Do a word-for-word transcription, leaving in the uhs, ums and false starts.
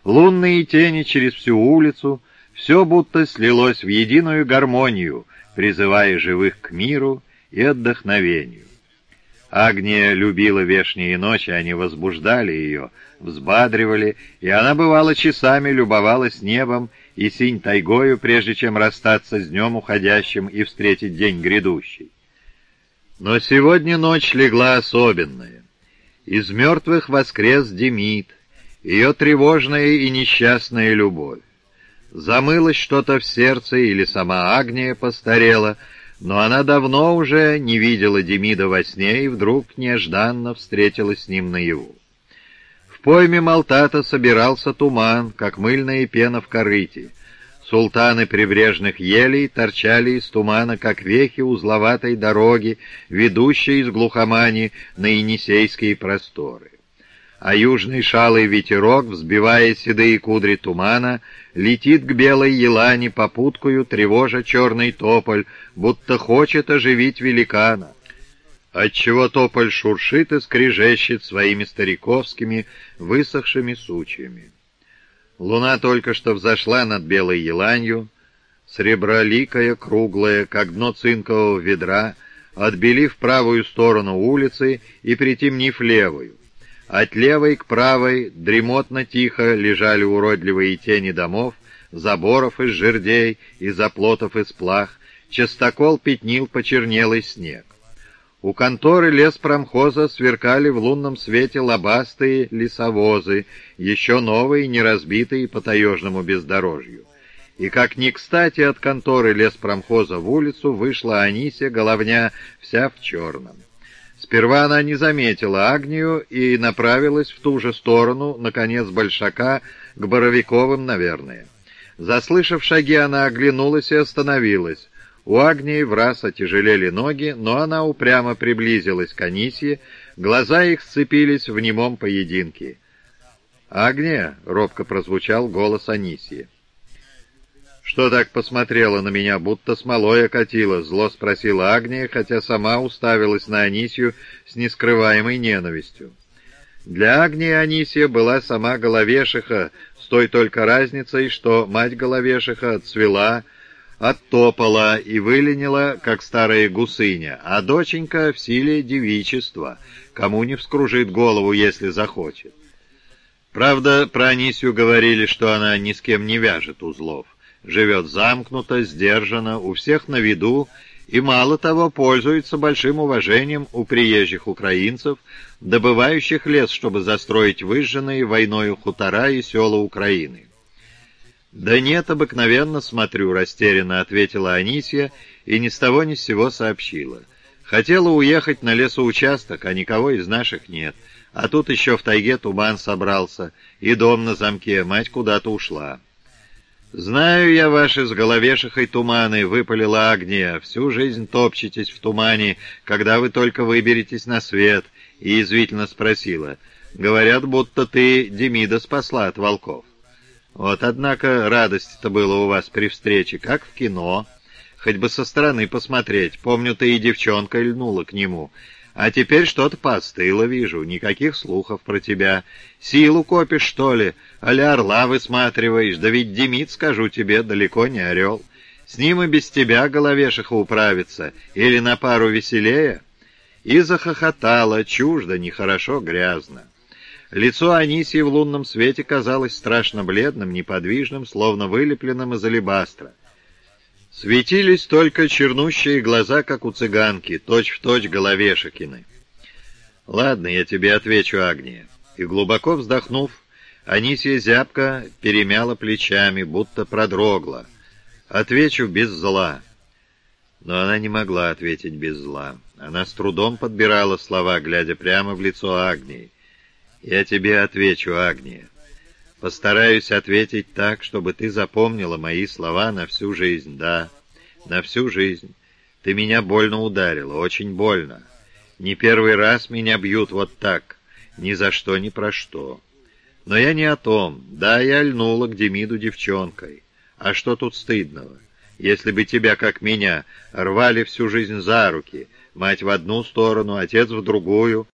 лунные тени через всю улицу, все будто слилось в единую гармонию, призывая живых к миру и отдохновению. Агния любила вешние ночи, они возбуждали ее, взбадривали, и она, бывало, часами любовалась небом и синь тайгою, прежде чем расстаться с днем уходящим и встретить день грядущий. Но сегодня ночь легла особенная. Из мертвых воскрес Демид, ее тревожная и несчастная любовь. Замылось что-то в сердце, или сама Агния постарела, но она давно уже не видела Демида во сне и вдруг нежданно встретилась с ним наяву. В пойме Малтата собирался туман, как мыльная пена в корыте. Султаны прибрежных елей торчали из тумана, как вехи узловатой дороги, ведущей из глухомани на Енисейские просторы. А южный шалый ветерок, взбивая седые кудри тумана, летит к белой елани попуткою, тревожа черный тополь, будто хочет оживить великана. Отчего тополь шуршит и скрежещет своими стариковскими высохшими сучьями. Луна только что взошла над белой еланью, среброликая, круглая, как дно цинкового ведра, отбелив правую сторону улицы и притемнив левую. От левой к правой дремотно-тихо лежали уродливые тени домов, заборов из жердей и заплотов из плах, частокол пятнил почернелый снег. У конторы леспромхоза сверкали в лунном свете лобастые лесовозы, еще новые, не разбитые по таежному бездорожью. И как ни кстати от конторы леспромхоза в улицу вышла Анисия, головня вся в черном. Сперва она не заметила Агнию и направилась в ту же сторону, наконец, Большака, к Боровиковым, наверное. Заслышав шаги, она оглянулась и остановилась. У Агнии враз отяжелели ноги, но она упрямо приблизилась к Анисье, глаза их сцепились в немом поединке. «Агния!» — робко прозвучал голос Анисьи. «Что так посмотрела на меня, будто смолой окатила?» — зло спросила Агния, хотя сама уставилась на Анисью с нескрываемой ненавистью. Для Агнии Анисья была сама Головешиха, с той только разницей, что мать Головешиха отцвела, оттопала и выленила, как старая гусыня, а доченька в силе девичества, кому не вскружит голову, если захочет. Правда, про Анисью говорили, что она ни с кем не вяжет узлов. Живет замкнуто, сдержанно, у всех на виду, и, мало того, пользуется большим уважением у приезжих украинцев, добывающих лес, чтобы застроить выжженные войною хутора и села Украины. «Да нет, обыкновенно смотрю», — растерянно ответила Анисья и ни с того ни с сего сообщила. «Хотела уехать на лесоучасток, а никого из наших нет. А тут еще в тайге туман собрался, и дом на замке, мать куда-то ушла». «Знаю я ваши с Головешихой туманы», — выпалила Агния. «Всю жизнь топчетесь в тумане, когда вы только выберетесь на свет», — и язвительно спросила. «Говорят, будто ты Демида спасла от волков». «Вот, однако, радости-то было у вас при встрече, как в кино. Хоть бы со стороны посмотреть. Помню, ты и девчонка льнула к нему. А теперь что-то поостыло, вижу, никаких слухов про тебя. Силу копишь, что ли? А-ля орла высматриваешь? Да ведь Демид, скажу тебе, далеко не орел. С ним и без тебя Головешиха управится. Или на пару веселее?» И захохотала, чуждо, нехорошо, грязно. Лицо Анисии в лунном свете казалось страшно бледным, неподвижным, словно вылепленным из алебастра. Светились только чернущие глаза, как у цыганки, точь-в-точь Головешикины. «Ладно, я тебе отвечу, Агния». И глубоко вздохнув, Анисия зябко перемяла плечами, будто продрогла. «Отвечу без зла». Но она не могла ответить без зла. Она с трудом подбирала слова, глядя прямо в лицо Агнии. «Я тебе отвечу, Агния. Постараюсь ответить так, чтобы ты запомнила мои слова на всю жизнь, да, на всю жизнь. Ты меня больно ударила, очень больно. Не первый раз меня бьют вот так, ни за что, ни про что. Но я не о том. Да, я льнула к Демиду девчонкой. А что тут стыдного? Если бы тебя, как меня, рвали всю жизнь за руки, мать в одну сторону, отец в другую,